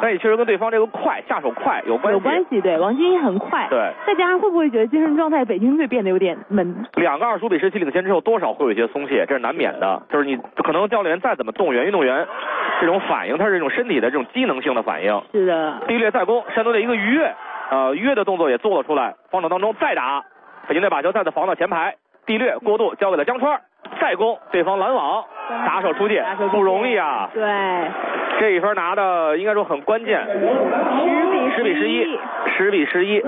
义确实跟对方这个快下手快有关系。 有关系，对，王金一很快。 对。 再加上会不会觉得精神状态北京队变得有点闷 ？2个25比17领先之后，多少会有一些松懈，这是难免的。就是你可能教练员再怎么动员，运动员这种反应，它是这种身体的这种机能性的反应。 是的。 地略再攻，山东队一个鱼跃，鱼跃的动作也做了出来。防守当中再打，北京队把球再次防到前排，地略过渡交给了江川，再攻，对方拦网，打手出界，不容易啊。 对。 这一分拿的应该说很关键。10比11。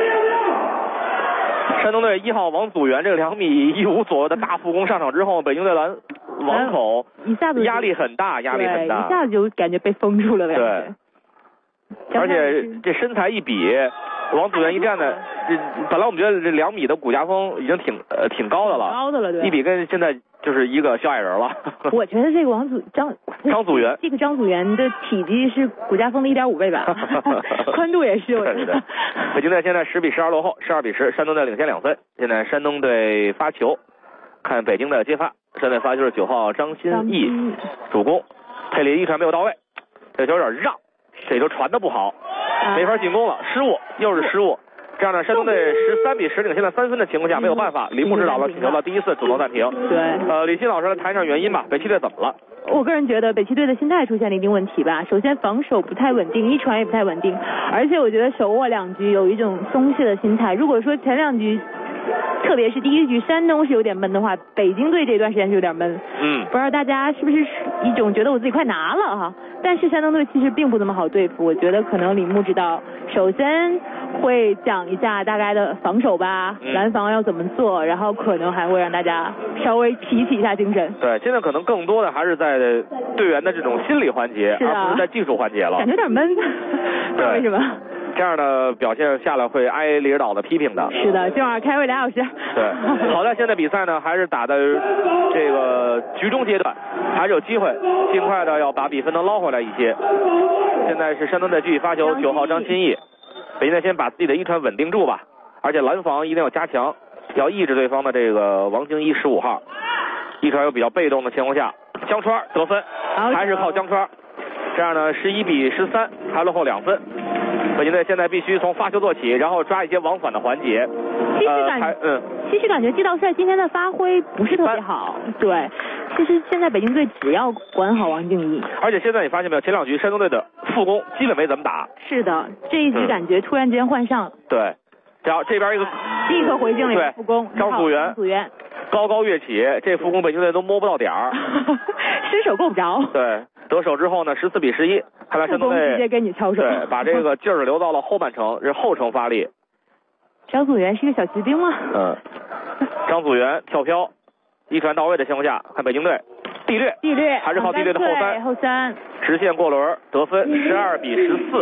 山东队1号王祖元这个2米15左右的大副攻上场之后，北京队网口一下子压力很大，一下子就感觉被封住了感觉。 对，而且这身材一比，王祖元一站的，本来我们觉得这2米的骨架峰已经挺高的了， 对， 一比跟现在就是一个小矮人了。 我觉得这个张祖元， 这个张祖元的体积是骨架峰的1.5倍吧，宽度也是。 对。北京队现在10比12落后，12比10，山东队领先2分。现在山东队发球，看北京的接发，山东队发球是9号张歆艺主攻，佩林一传没有到位，这球有点让，这球传的不好，没法进攻了，失误，又是失误。这样呢，山东队13比10领先了3分的情况下，没有办法，李牧指导了请求了第一次主动暂停。 对。 李欣老师来谈一下原因吧，北七队怎么了？ 我个人觉得北七队的心态出现了一定问题吧。首先防守不太稳定，一传也不太稳定，而且我觉得手握2局有一种松懈的心态。如果说前2局，特别是第1局山东是有点闷的话，北京队这段时间是有点闷。不知道大家是不是一种觉得我自己快拿了哈？但是山东队其实并不那么好对付，我觉得可能李牧指导首先会讲一下大概的防守吧，拦防要怎么做，然后可能还会让大家稍微提起一下精神。 对，现在可能更多的还是在队员的这种心理环节，而不是在技术环节了。 感觉有点闷，不知道为什么。 这样的表现下来会挨李指导的批评的。 是的，今晚开会2小时。 对，好在现在比赛呢还是打的这个局中阶段，还是有机会尽快的要把比分能捞回来一些。现在是山东队继续发球，9号张歆艺，北京队先把自己的一传稳定住吧，而且拦防一定要加强，要抑制对方的这个王京一15号，一传又比较被动的情况下，江川得分，还是靠江川。这样呢11比13，还落后2分。北京队现在必须从发球做起，然后抓一些往返的环节。 其实感觉季道帅今天的发挥不是特别好。对，其实现在北京队只要管好王敬一。 而且现在你发现没有，前2局山东队的副攻基本没怎么打。 是的，这一局感觉突然间换上。 对，然后这边一个立刻回敬了一个副攻， 张祖元高高跃起，这副攻北京队都摸不到点儿， 伸手够不着。 对。得手之后呢，14比11，看来山东队直接跟你敲手， 对，把这个劲儿留到了后半程，是后程发力。 张祖元是一个小骑兵吗？ 张祖元跳飘，一传到位的情况下，看北京队地略还是靠地略的后三直线过轮得分，12比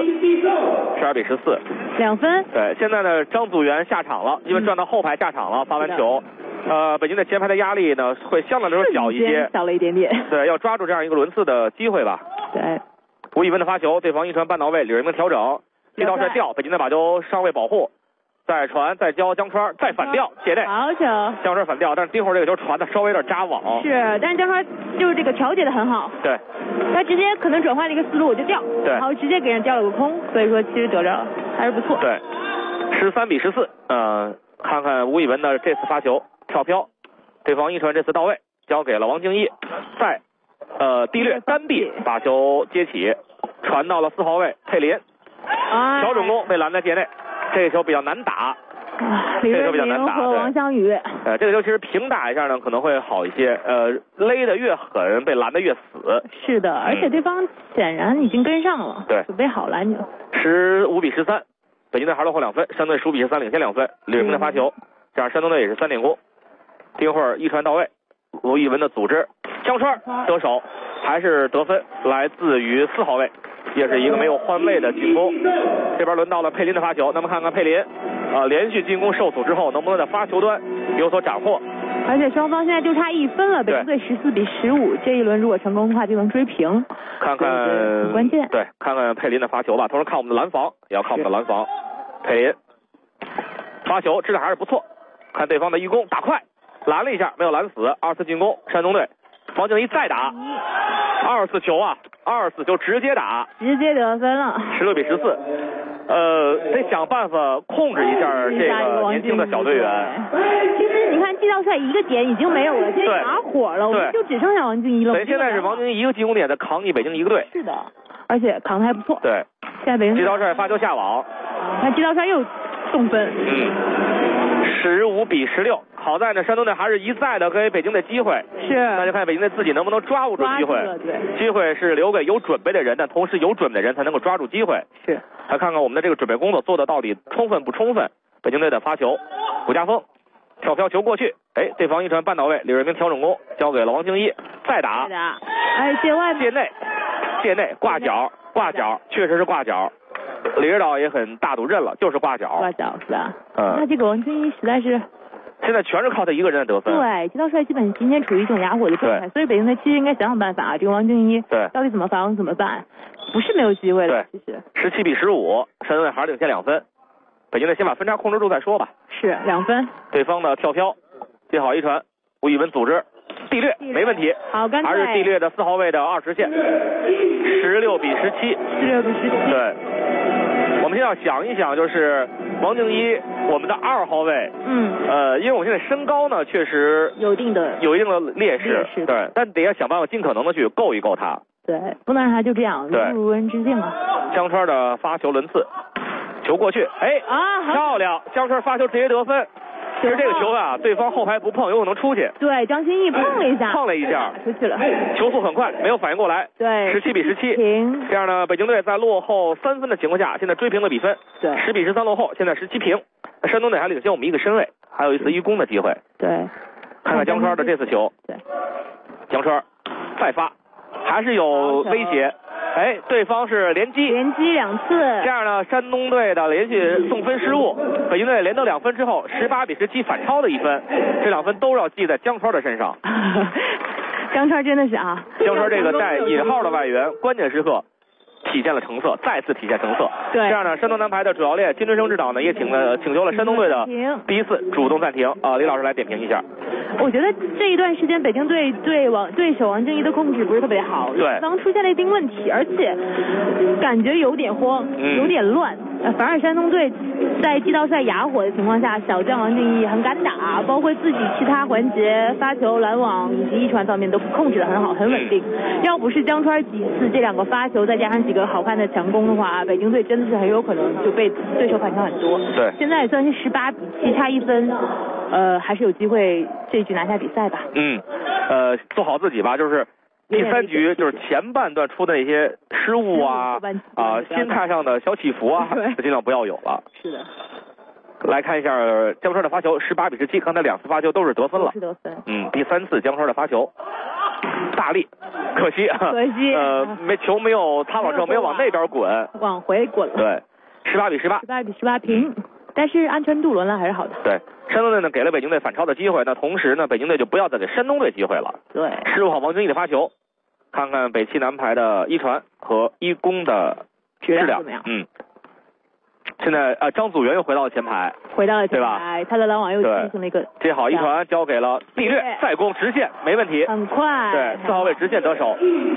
14，12比14 ，2分。 对，现在呢，张祖元下场了，因为转到后排下场了，发完球。北京队前排的压力呢会相对来说小一些， 小了一点点。 对，要抓住这样一个轮次的机会吧。 对， 吴亦文的发球，对方一传半到位，李瑞明调整，地道帅掉，北京队把球上位保护，再传再交江川，再反掉界内， 好球， 江川反掉，但是丁会这个球传的稍微有点扎网。 是，但是江川就是这个调节的很好。 对， 他直接可能转换了一个思路，我就掉， 对， 然后直接给人掉了个空，所以说其实得着还是不错。 对，13比14，看看吴亦文的这次发球跳飘。对方一传这次到位，交给了王敬一，在地略单臂把球接起，传到了4号位佩林，小准攻被拦在界内，这个球比较难打， 这个球比较难打。和王湘宇， 这个球其实平打一下呢可能会好一些，勒得越狠被拦得越死。 是的，而且对方显然已经跟上了， 对， 准备好拦你了。 15比13，北京队还落后2分，山东队15比13领先2分，李瑞明的发球，这样山东队也是3点攻。丁会一传到位，吴亦文的组织，江川得手，还是得分来自于4号位，也是一个没有换位的进攻。这边轮到了佩林的发球，那么看看佩林，连续进攻受阻之后，能不能在发球端有所斩获？ 而且双方现在就差1分了，北京队14比15，这一轮如果成功的话就能追平。 看看很关键。 对，看看佩林的发球吧，同时看我们的拦防，也要看我们的拦防。佩林发球质量还是不错，看对方的一攻打快。拦了一下，没有拦死，2次进攻，山东队，王敬一再打， 24球啊，24球直接打， 直接得分了 ，16比14。得想办法控制一下这个年轻的小队员。 其实你看季道帅一个点已经没有了，现在打火了，我们就只剩下王靖一了。 对，现在是王靖一一个进攻点在扛你北京一个队。 是的，而且扛得还不错。 对， 现在北京季道帅发球下网， 看季道帅又送分。 15比16。好在呢，山东队还是一再的给北京队机会。 是。 那就看北京队自己能不能抓握住机会。 对。 机会是留给有准备的人，但同时有准备的人才能够抓住机会。 是。 来看看我们的这个准备工作做的到底充分不充分。北京队的发球，古家锋跳飘球过去，哎，对方一传半到位，李瑞明调整攻交给了王靖一，再打。 哎，界外界内挂角，确实是挂角。李指导也很大度认了，就是挂角。 挂角是吧？那这个王靖一实在是。 现在全是靠他一个人的得分。 对，季道帅基本今天处于一种哑火的状态，所以北京队其实应该想想办法啊，这个王靖一到底怎么防怎么办，不是没有机会的。其实 17比15，山东队还是领先2分。北京队先把分差控制住再说吧。 是2分。 对方的跳飘，接好一传，吴宇文组织，地略没问题。 好，干脆还是地略的4号位的20线，16比17。 16比17。 对。我们先要想一想，就是王靖一，我们的2号位，因为我们现在身高呢，确实有一定的劣势，对，但得要想办法尽可能的去够一够他， 对，不能让他就这样入人之境啊。 江川的发球轮次，球过去，哎，漂亮，江川发球直接得分。其实这个球啊，对方后排不碰，有可能出去。对，张歆艺碰了一下，出去了。球速很快，没有反应过来。对，17比17。平。这样呢，北京队在落后3分的情况下，现在追平了比分。对，10比13落后，现在17平。山东队还领先我们1个身位，还有一次一攻的机会。对。看看江川的这次球。对。江川再发，还是有威胁。哎，对方是连击2次，这样呢，山东队的连续送分失误，北京队连得2分之后，18比17反超的1分，这2分都要记在江川的身上。江川真的是啊，江川这个带引号的外援，关键时刻体现了成色，再次体现成色。对，这样呢，山东男排的主教练金春生指导呢也请求了山东队的第一次主动暂停。李老师来点评一下。我觉得这一段时间北京队对手王靖一的控制不是特别好，对方出现了一定问题，而且感觉有点慌，有点乱。反而山东队在季道帅哑火的情况下，小将王靖一很敢打，包括自己其他环节发球、拦网以及一传方面都控制得很好，很稳定。要不是江川几次这2个发球，再加上几个好看的强攻的话，北京队真的是很有可能就被对手反超很多。对，现在算是18比7，差1分。还是有机会这一局拿下比赛吧。做好自己吧，就是第3局就是前半段出的那些失误啊，心态上的小起伏啊，尽量不要有了。是的。来看一下江川的发球，18比17，刚才2次发球都是得分了。是得分。第3次江川的发球，大力，可惜。球没有擦网之后没有往那边滚，往回滚了。对，18比18平。但是安全度轮来还是好的。对，山东队呢给了北京队反超的机会，那同时呢，北京队就不要再给山东队机会了。对，15号王靖一的发球，看看北汽男排的一传和一攻的质量怎么样？现在张祖元又回到了前排，对吧？他的拦网又进行了一个接好一传，交给了地略，再攻直线没问题，很快。对，4号位直线得手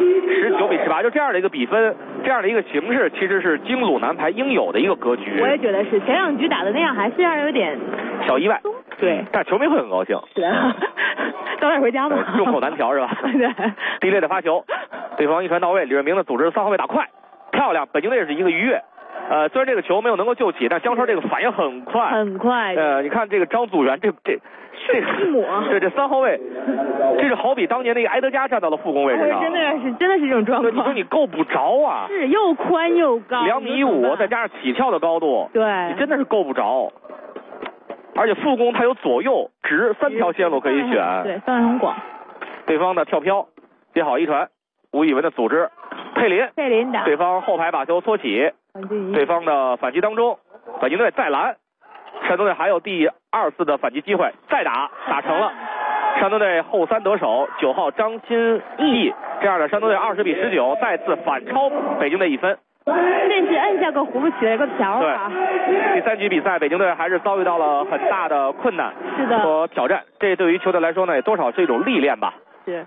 ，19比18，就这样的一个比分，这样的一个形势，其实是京鲁男排应有的一个格局。我也觉得是，前2局打的那样，还是让人有点小意外。对，但球迷会很高兴。是的，早点回家吧。众口难调是吧？对。地略的发球，对方一传到位，李瑞明的组织3号位打快，漂亮，北京队是一个鱼跃。虽然这个球没有能够救起，但江川这个反应很快，很快。你看这个张祖元，这一抹，对，这3号位，这是好比当年那个埃德加站到了副攻位置上，真的是这种状况。你说你够不着啊，是又宽又高，2.5米，再加上起跳的高度，对，你真的是够不着。而且副攻它有左右直3条线路可以选，对，范围很广。对方的跳飘，接好一传，吴宇文的组织，佩林打，对方后排把球搓起。对方的反击当中，北京队再拦，山东队还有第2次的反击机会，再打成了，山东队后3得手，9号张歆艺，这样的山东队20比19再次反超北京队1分。这是摁下个葫芦起了一个瓢啊！对，第3局比赛，北京队还是遭遇到了很大的困难和挑战，这对于球队来说呢，也多少是一种历练吧。是。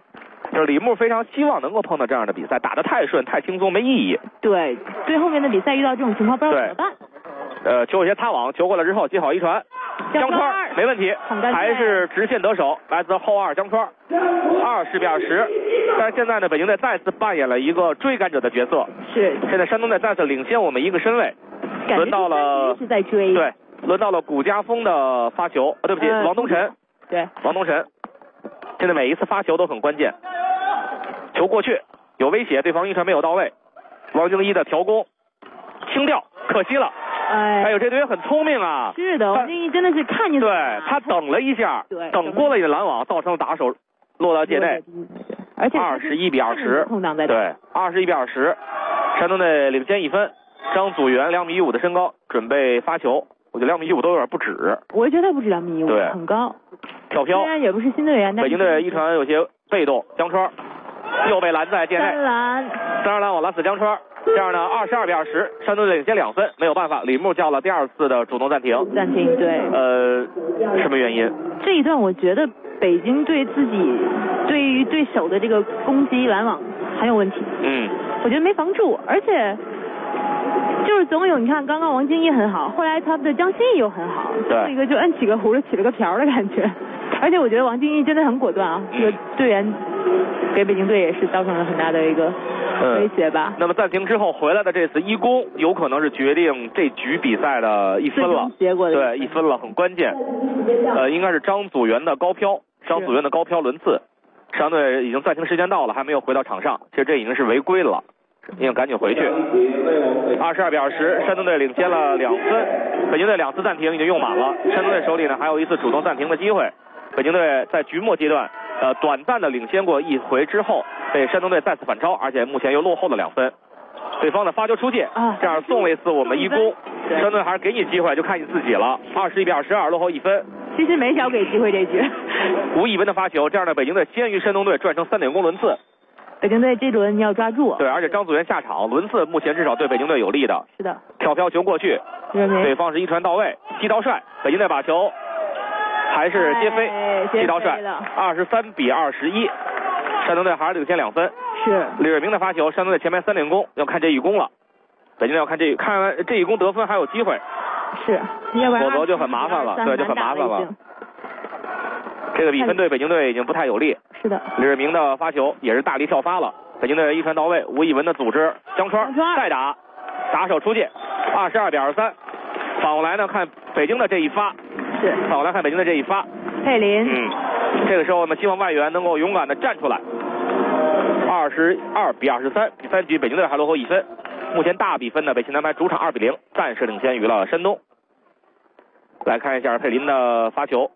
就是李牧非常希望能够碰到这样的比赛，打得太顺太轻松没意义。 对，对后面的比赛遇到这种情况不知道怎么办。 球有些擦网，球过来之后接好一传，江川没问题，还是直线得手，来自后二江川，20比20。但是现在呢，北京队再次扮演了一个追赶者的角色。是。现在山东队再次领先我们一个身位，轮到了是在追。 对，轮到了谷家锋的发球，对不起，王东晨。 对， 王东晨。现在每一次发球都很关键，球过去有威胁，对方一传没有到位，王敬一的调攻轻掉，可惜了。哎呦，这队员很聪明啊！ 是的，王敬一真的是看见。 对，他等了一下，等过了一个拦网，造成了打手落到界内， 而且 21比20，对，21比20，山东队领先1分。张祖元2.15米的身高，准备发球，我觉得2.15米都有点不止。 我觉得他不止2.15米，对，很高。 跳飘， 虽然也不是新队员，但北京队一传有些被动，江川又被拦在界内，三拦网拦死江川。这样呢，22比20，山东队领先2分，没有办法，李牧叫了第2次的主动暂停。 暂停，对。 什么原因？ 这一段我觉得北京队自己对于对手的这个攻击拦网很有问题。我觉得没防住，而且就是总有你看，刚刚王敬一很好，后来他的江心怡又很好，最后一个就摁起个葫芦起了个瓢的感觉。而且我觉得王敬一真的很果断啊，这个队员给北京队也是造成了很大的一个威胁吧。 那么暂停之后回来的这次一攻，有可能是决定这局比赛的1分了。 结果对，1分了，很关键。应该是张祖元的高飘，轮次。山东队已经暂停时间到了，还没有回到场上，其实这已经是违规了，应该赶紧回去。22比20，山东队领先了2分。北京队2次暂停已经用满了，山东队手里呢还有1次主动暂停的机会。北京队在局末阶段，短暂的领先过1回之后，被山东队再次反超，而且目前又落后了2分。对方的发球出界，这样送了一次我们一攻。山东队还是给你机会，就看你自己了。21比22，落后1分。 其实没少给机会这局。 吴亦文的发球，这样的北京队先于山东队，赚成3点攻轮次。 北京队这轮要抓住。 对，而且张祖元下场，轮次目前至少对北京队有利的。 是的。 跳飘球过去，对方是一传到位，季道帅，北京队把球还是接飞，季道帅23比21，山东队还是领先2分。 是。 李瑞明的发球，山东队前面3点攻，要看这一攻了。北京队要看完这一攻得分还有机会。 是，要不然否则就很麻烦了，对，就很麻烦了。这个比分对北京队已经不太有利。 是的。 李瑞明的发球也是大力跳发了，北京队一传到位，吴亦文的组织，江川再打手出界，22比23。反过来呢，看北京的这一发，反过来看北京的这一发， 佩林。 这个时候我们希望外援能够勇敢的站出来。22比23，第3局北京队还落后1分。目前大比分呢，北青南白主场2比0，暂时领先于了山东。来看一下佩林的发球，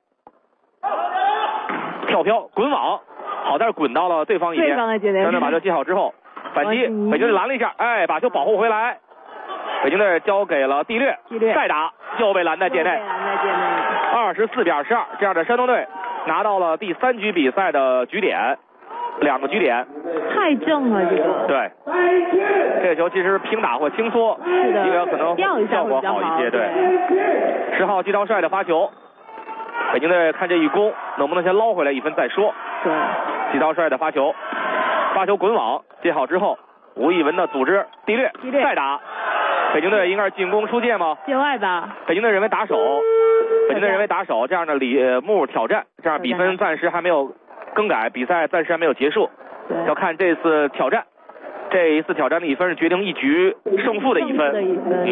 跳飘滚网，好在是滚到了对方一边。山东把球接好之后，反击，北京队拦了一下，把球保护回来。北京队交给了地略，再打又被拦在界内。24比22，这样的山东队拿到了第3局比赛的局点，2个局点。 太正了这个。 对，这个球其实平打或轻搓， 是的， 应该可能效果好一些。对，10号季道帅的发球，北京队看这一攻能不能先捞回来1分再说。 对， 季道帅的发球滚网接好之后，吴亦文的组织，地略再打，北京队应该是进攻出界吗？ 界外吧。 北京队认为打手，这样的李牧挑战，这样比分暂时还没有更改，比赛暂时还没有结束，要看这次挑战。这一次挑战的1分是决定一局胜负的1分。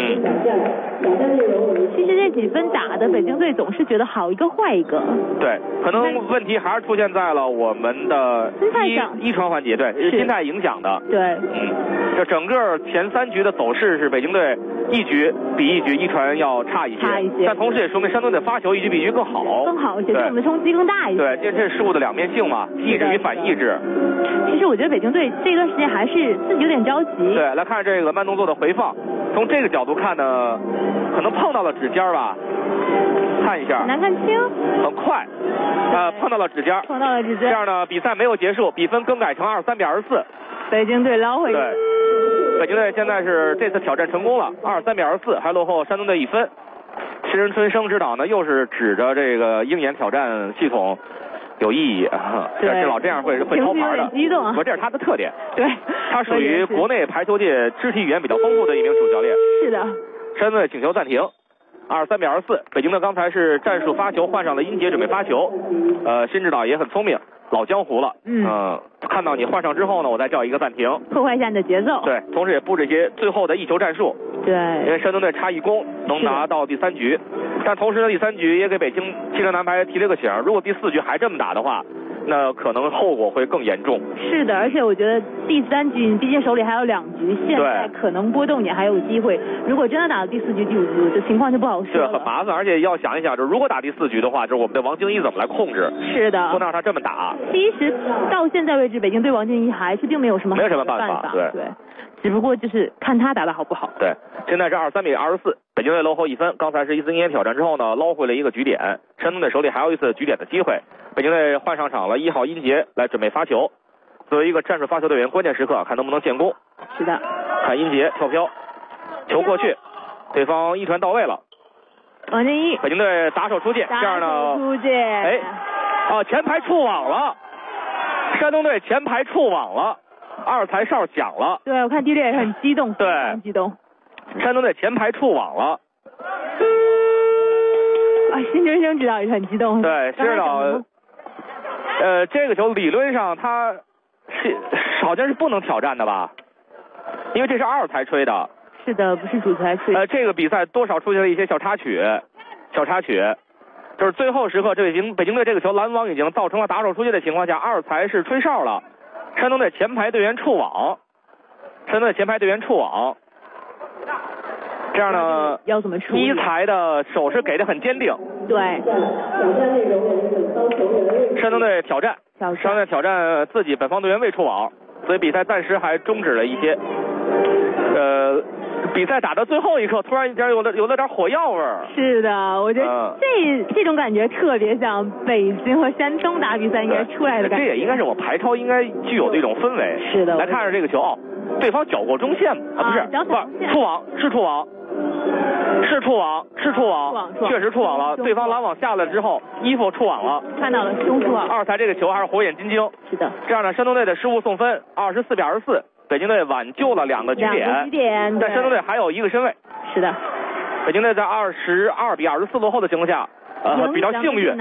其实这几分打的北京队总是觉得好一个坏一个。 对，可能问题还是出现在了我们的一传环节，对，是心态影响的。 对， 就整个前3局的走势是北京队一局比一局一传要差一些，但同时也说明山东队发球一局比一局更好一些，对我们的冲击更大一些。 对，这是事物的两面性嘛，意志与反意志。 其实我觉得北京队这段时间还是自己有点着急。 对，来看这个慢动作的回放，从这个角度看呢，可能碰到了指尖吧，看一下， 难看清， 很快，碰到了指尖，这样呢，比赛没有结束，比分更改成23比24， 北京队捞回。 对，北京队现在是这次挑战成功了，23比24，还落后山东队1分。石人春生指导呢，又是指着这个鹰眼挑战系统， 有意义。这老这样会掏牌的， 激动啊！ 不，这是他的特点。 对， 他属于国内排球界肢体语言比较丰富的一名主教练。 是的。 山东队请求暂停。23比24，北京队刚才是战术发球换上了殷杰准备发球，新指导也很聪明，老江湖了，看到你换上之后呢，我再叫一个暂停， 破坏一下你的节奏。 对，同时也布置一些最后的一球战术。 对， 因为山东队差一攻能拿到第3局，但同时呢，第3局也给北京汽车男排提了个醒，如果第4局还这么打的话，那可能后果会更严重。 是的，而且我觉得第3局你毕竟手里还有2局，现在可能波动也还有机会。如果真的打到第4局、第5局，这情况就不好说了。 是很麻烦，而且要想一想，就是如果打第4局的话，就是我们的王京一怎么来控制？ 是的， 不能让他这么打。 其实到现在为止，北京对王京一还是并没有什么办法。对，只不过就是看他打得好不好。 对，现在是23比24，北京队落后1分。刚才是伊斯因挑战之后呢，捞回了一个局点。山东队手里还有一次局点的机会。北京队换上场了1号殷杰来准备发球，作为一个战术发球队员，关键时刻看能不能建功。 是的， 看殷杰跳飘，球过去，对方一传到位了。 王京一， 北京队打手出界，这样呢，前排触网了，山东队前排触网了，2台哨响了。 对，我看第6也很激动， 对， 很激动。 山东队前排触网了。 辛真生指导也是很激动。 对，是的。这个球理论上他是好像是不能挑战的吧？因为这是2台吹的。 是的，不是主裁吹。 这个比赛多少出现了一些小插曲，就是最后时刻，北京队这个球拦网已经造成了打手出界的情况下，2台是吹哨了，山东队前排队员触网，这样呢， 要怎么处理？ 1台的手势给的很坚定。 对。 山东队挑战自己本方队员未触网，所以比赛暂时还终止了一些。比赛打到最后一刻，突然间有了点火药味儿。 是的，我觉得这种感觉特别像北京和山东打比赛应该出来的感觉。 这也应该是我排超应该具有的一种氛围。 是的。 来看着这个球，对方搅过中线不是触网，是触网，确实触网了。对方拦网下来之后，衣服触网了， 看到了胸触网。 2台这个球还是火眼金睛。 是的。 这样呢，山东队的失误送分，24比24。北京队挽救了2个局点，但山东队还有1个身位。 是的， 北京队在22比24落后的情况下，比较幸运，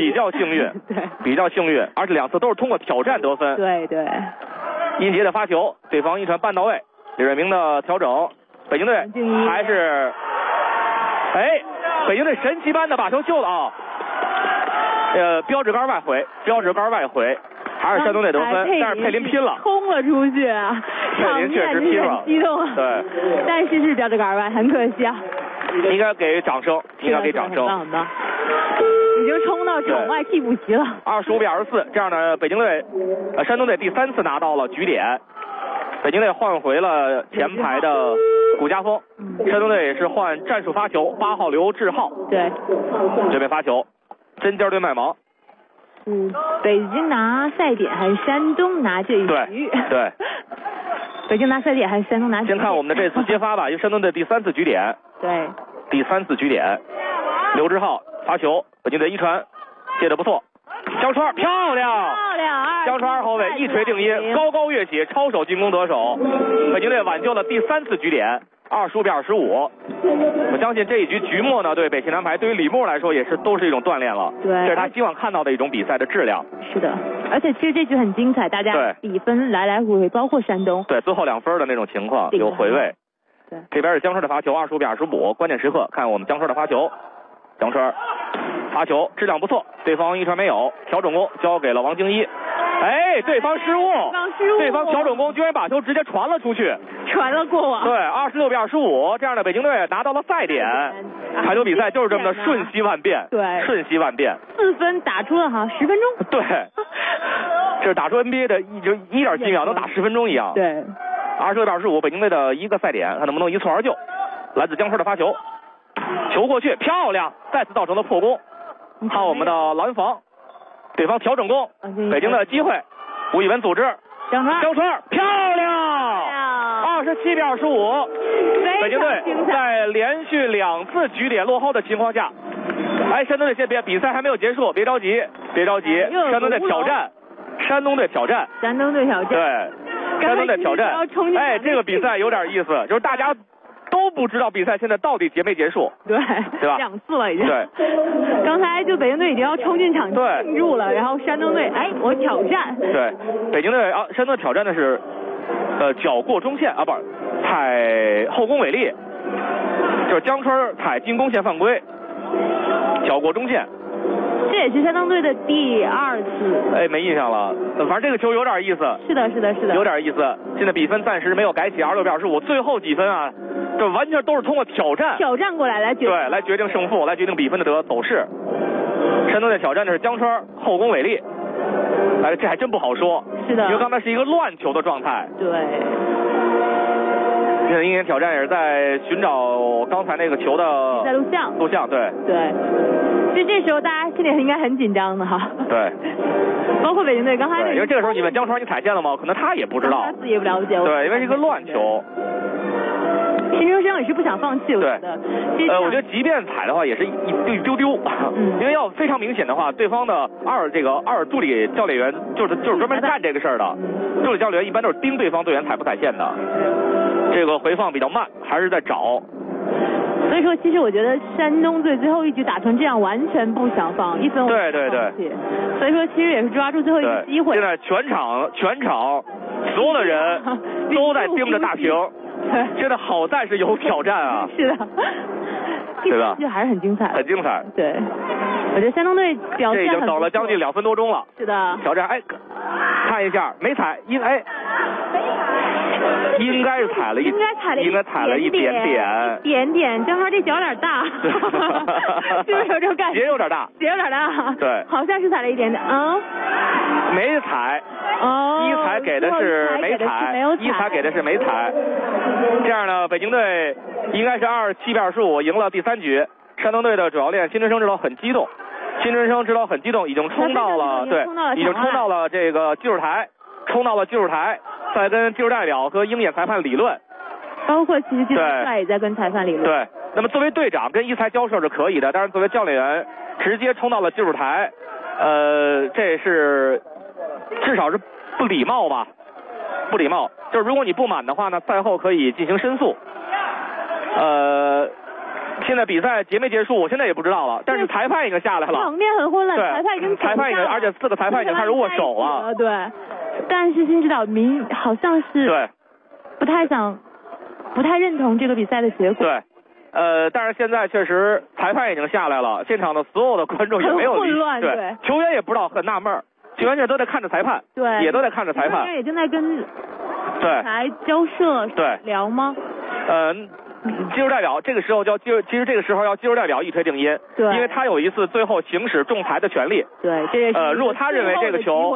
而且2次都是通过挑战得分。 对。 殷杰的发球，对方一传半到位，李瑞明的调整，北京队还是，北京队神奇般的把球救了啊！标志杆外回。还是山东队得分，但是佩林拼了， 冲了出去啊！ 佩林确实拼了， 激动啊！ 对， 但是标志杆外，很可惜啊。 应该给掌声， 很棒，已经冲到场外替补席了。 25比24，这样呢，北京队，山东队第3次拿到了局点，北京队换回了前排的谷家锋，山东队是换战术发球，8号刘志浩， 对， 准备发球，针尖对麦芒。 北京拿赛点还是山东拿这一局？ 对。 北京拿赛点还是山东拿这一局？ 先看我们的这次接发吧，因为山东队第3次局点。 对。 第3次局点，刘志浩发球，北京队一传，接得不错，江川漂亮，江川2后卫一锤定音，高高跃起，抄手进攻得手，北京队挽救了第3次局点。25比25，我相信这一局局末呢，对北汽男排，对于李默来说也是都是一种锻炼了。 对， 这是他希望看到的一种比赛的质量。 是的，而且其实这局很精彩，大家比分来来回回，包括山东。 对，最后2分的那种情况有回味。 对， 这边是江川的发球，25比25，关键时刻看我们江川的发球，江川发球质量不错，对方一传没有，调整攻交给了王京一。对方失误，对方调整攻居然把球直接传了出去， 传了过网。 对，26比25，这样的北京队拿到了赛点。排球比赛就是这么的瞬息万变， 对， 瞬息万变。 4分打出了10分钟。 对，这是打出 NBA 的1点几秒能打10分钟一样。 对 ，26比25，北京队的1个赛点，看能不能一蹴而就。来自江川的发球，球过去漂亮，再次造成了破攻。看我们的拦防。对方调整攻，北京的机会，吴以文组织，江川漂亮，27比25，北京队在连续2次局点落后的情况下，山东队比赛还没有结束，别着急， 别着急，山东队挑战，山东队挑战， 山东队挑战， 对，山东队挑战。哎，这个比赛有点意思，就是大家都不知道比赛现在到底结没结束， 对吧 ？2次了已经。 对， 刚才就北京队已经要冲进场对进入了，然后山东队我挑战。 对，北京队山东挑战的是脚过中线啊，不是踩后宫尾力，就是江春踩进攻线犯规，脚过中线。 这也是山东队的第2次。 哎，没印象了，反正这个球有点意思。 是的， 有点意思。现在比分暂时没有改起，26比25，最后几分啊，这完全都是通过挑战过来决定。 对，来决定胜负，来决定比分的走势。山东队挑战的是江川后宫尾力，哎，这还真不好说。 是的， 因为刚才是一个乱球的状态。 对。 现在鹰眼挑战也是在寻找刚才那个球的比赛录像，对。 其实这时候大家心里应该很紧张的哈。 对。 包括北京队刚才因为这个时候你问江川你踩线了吗？可能他也不知道。 他自己也不了解。 对，因为是一个乱球。 新中生也是不想放弃，我觉得。 我觉得即便踩的话也是一丢，因为要非常明显的话，对方的二助理教练员就是专门干这个事儿的，助理教练员一般都是盯对方队员踩不踩线的。这个回放比较慢，还是在找。 所以说，其实我觉得山东队最后一局打成这样，完全不想放一分。 对。 所以说，其实也是抓住最后一个机会。 现在全场所有的人都在盯着大屏。真的好在是有挑战啊！ 是的， 对吧？ 这还是很精彩， 很精彩。 对，我觉得山东队表现这已经等了将近2分多钟了。 是的， 挑战看一下没踩，应该是踩了一点点， 正好这脚有点大，是不是有这种感觉？ 鞋有点大，对， 好像是踩了一点点， 没踩。一踩给的是没踩，这样呢，北京队应该是27比25赢了第3局。山东队的主教练辛春生指导很激动，已经冲到了这个技术台，在跟技术代表和鹰眼裁判理论， 包括其实技术帅也在跟裁判理论。 对，那么作为队长跟一裁交涉是可以的，但是作为教练员直接冲到了技术台，这是至少是不礼貌吧？不礼貌，就是如果你不满的话呢，赛后可以进行申诉。现在比赛结没结束，我现在也不知道了。但是裁判已经下来了， 场面很混乱， 裁判已经，而且4个裁判已经开始握手了。 对，但是新指导好像是对， 不太认同这个比赛的结果。 对。但是现在确实裁判已经下来了，现场的所有的观众也没有混乱， 对，球员也不知道，很纳闷，球员都在看着裁判， 对， 也都在看着裁判， 也正在跟裁交涉， 对， 聊吗？ 技术代表这个时候其实这个时候要技术代表一锤定音， 对， 因为他有一次最后行使仲裁的权利， 对，这也是如果他认为这个球，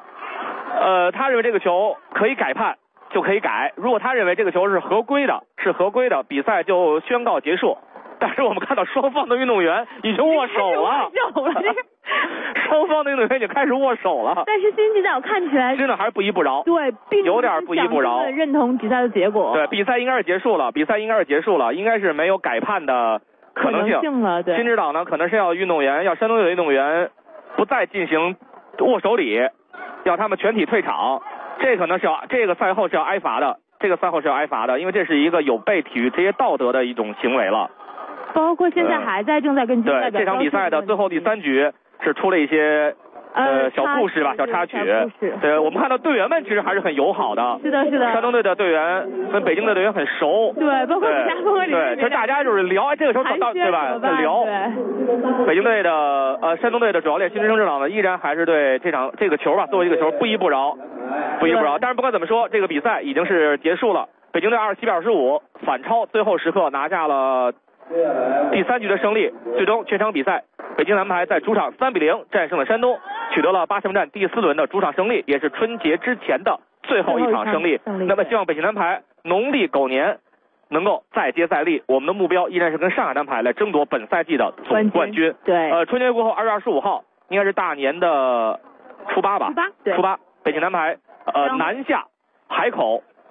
可以改判，就可以改。如果他认为这个球是合规的，比赛就宣告结束。但是我们看到双方的运动员已经握手了，双方的运动员已经开始握手了。 但是新指导看起来真的还是不依不饶， 对， 有点不依不饶， 认同比赛的结果。 对，比赛应该是结束了，应该是没有改判的可能性了。对， 新指导呢可能是要山东队的运动员不再进行握手礼，要他们全体退场。这可能是这个赛后是要挨罚的，因为这是一个有悖体育职业道德的一种行为了。 包括现在正在跟对这场比赛的最后第3局是出了一些小故事吧，小插曲。对，我们看到队员们其实还是很友好的。 是的。 山东队的队员跟北京队队员很熟。 对，包括李佳峰和李对，就大家就是聊这个时候对吧？在聊。北京队的山东队的主教练辛春生指导呢，依然还是对这个球吧，作为一个球不依不饶。但是不管怎么说，这个比赛已经是结束了。北京队27比25反超，最后时刻拿下了第3局的胜利。最终全场比赛，北京男排在主场3比0战胜了山东，取得了8强战第4轮的主场胜利，也是春节之前的最后一场胜利。那么希望北京男排农历狗年能够再接再厉，我们的目标依然是跟上海男排来争夺本赛季的总冠军。 对， 春节过后2月25号应该是大年的初八吧？初八，北京男排南下海口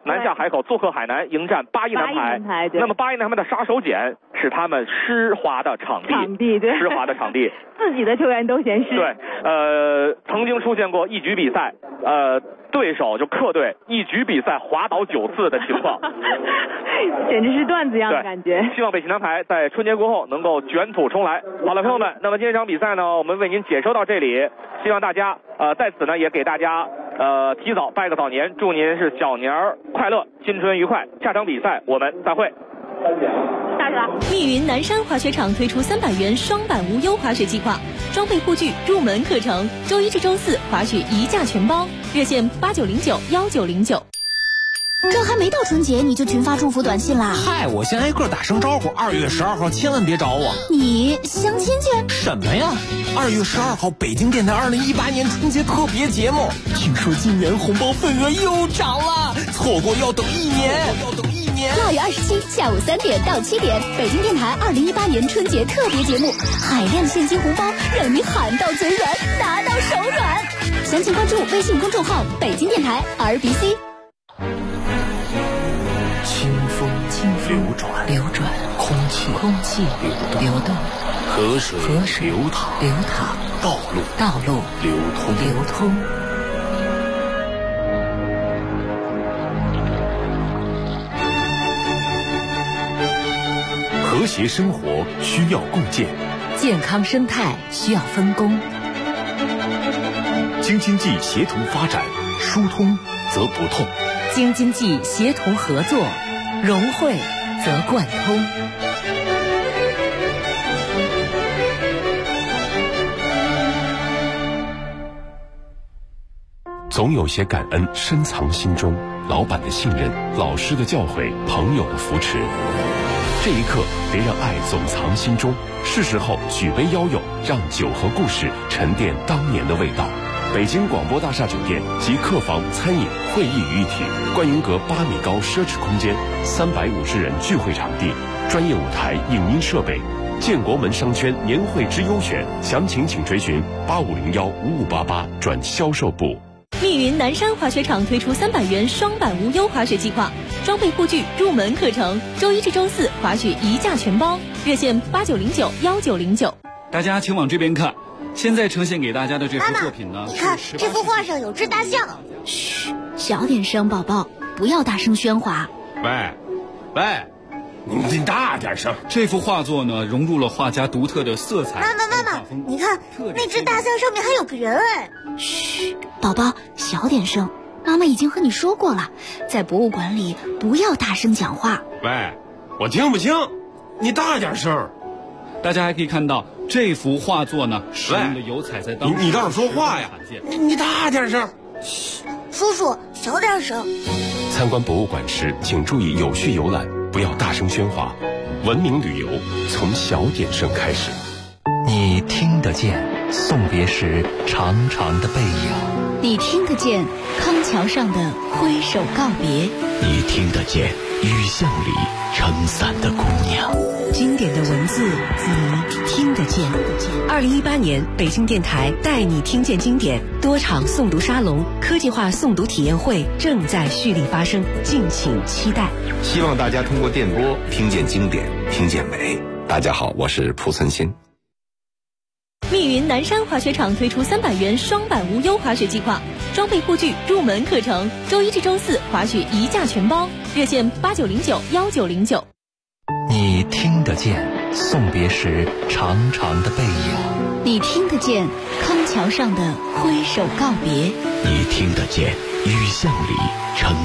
南下海口做客海南，迎战八一男排。那么八一男排的杀手锏是他们湿滑的场地， 对， 湿滑的场地， 自己的球员都嫌湿。 对，曾经出现过一局比赛，对手就客队一局比赛滑倒9次的情况， 简直是段子一样的感觉。 希望北京男排在春节过后能够卷土重来。好了，朋友们，那么今天这场比赛呢，我们为您解说到这里，希望大家在此呢也给大家提早拜个早年，祝您是小年快乐，新春愉快。下场比赛我们再会。 下去了。 密云南山滑雪场推出300元双板无忧滑雪计划，装备护具、入门课程，周一至周四滑雪一价全包，热线89091909。 这还没到春节你就群发祝福短信啦？ 嗨，我先挨个打声招呼。2月12号千万别找我。 你相亲去？ 什么呀？2月12号北京电台2018年春节特别节目，听说今年红包份额又涨了，错过要等1年。 2月27下午3点到7点，北京电台2018年春节特别节目，海量现金红包，让你喊到嘴软，拿到手软。详情关注微信公众号北京电台 RBC。 清风流转，空气流动，河水流淌，道路流通。和谐生活需要共建， 健康生态需要分工。 京津冀协同发展，疏通则不痛； 京津冀协同合作，融汇则贯通。 总有些感恩深藏心中，老板的信任，老师的教诲，朋友的扶持。这一刻，别让爱总藏心中，是时候举杯邀友，让酒和故事沉淀当年的味道。北京广播大厦酒店集客房、餐饮、会议于一体，观云阁8米高奢侈空间，350人聚会场地，专业舞台、影音设备。建国门商圈年会之优选，详情请垂询85015588转销售部。 密云南山滑雪场推出300元双板无忧滑雪计划，装备护具、入门课程，周一至周四滑雪一价全包，热线89091909。 大家请往这边看，现在呈现给大家的这幅作品呢， 你看这幅画上有只大象。嘘，小点声，宝宝，不要大声喧哗。 喂，你大点声。 这幅画作呢，融入了画家独特的色彩。 妈妈，你看那只大象上面还有个人哎。嘘，宝宝，小点声。妈妈已经和你说过了，在博物馆里不要大声讲话。 喂，我听不清，你大点声。 大家还可以看到这幅画作呢，使用的油彩在当时你倒是说话呀！你大点声。 嘘，叔叔，小点声。 参观博物馆时，请注意有序游览，不要大声喧哗。文明旅游从小点声开始。 你听得见送别时长长的背影， 你听得见康桥上的挥手告别， 你听得见雨巷里撑伞的姑娘。 经典的文字，你听得见。2018年北京电台带你听见经典多场诵读沙龙、科技化诵读体验会正在蓄力发生，敬请期待。 希望大家通过电波听见经典，听见美。大家好，我是蒲存昕。 密云南山滑雪场推出300元双板无忧滑雪计划，装备护具、入门课程，周一至周四滑雪一价全包，热线89091909。 你听得见送别时长长的背影， 你听得见康桥上的挥手告别， 你听得见雨巷里撑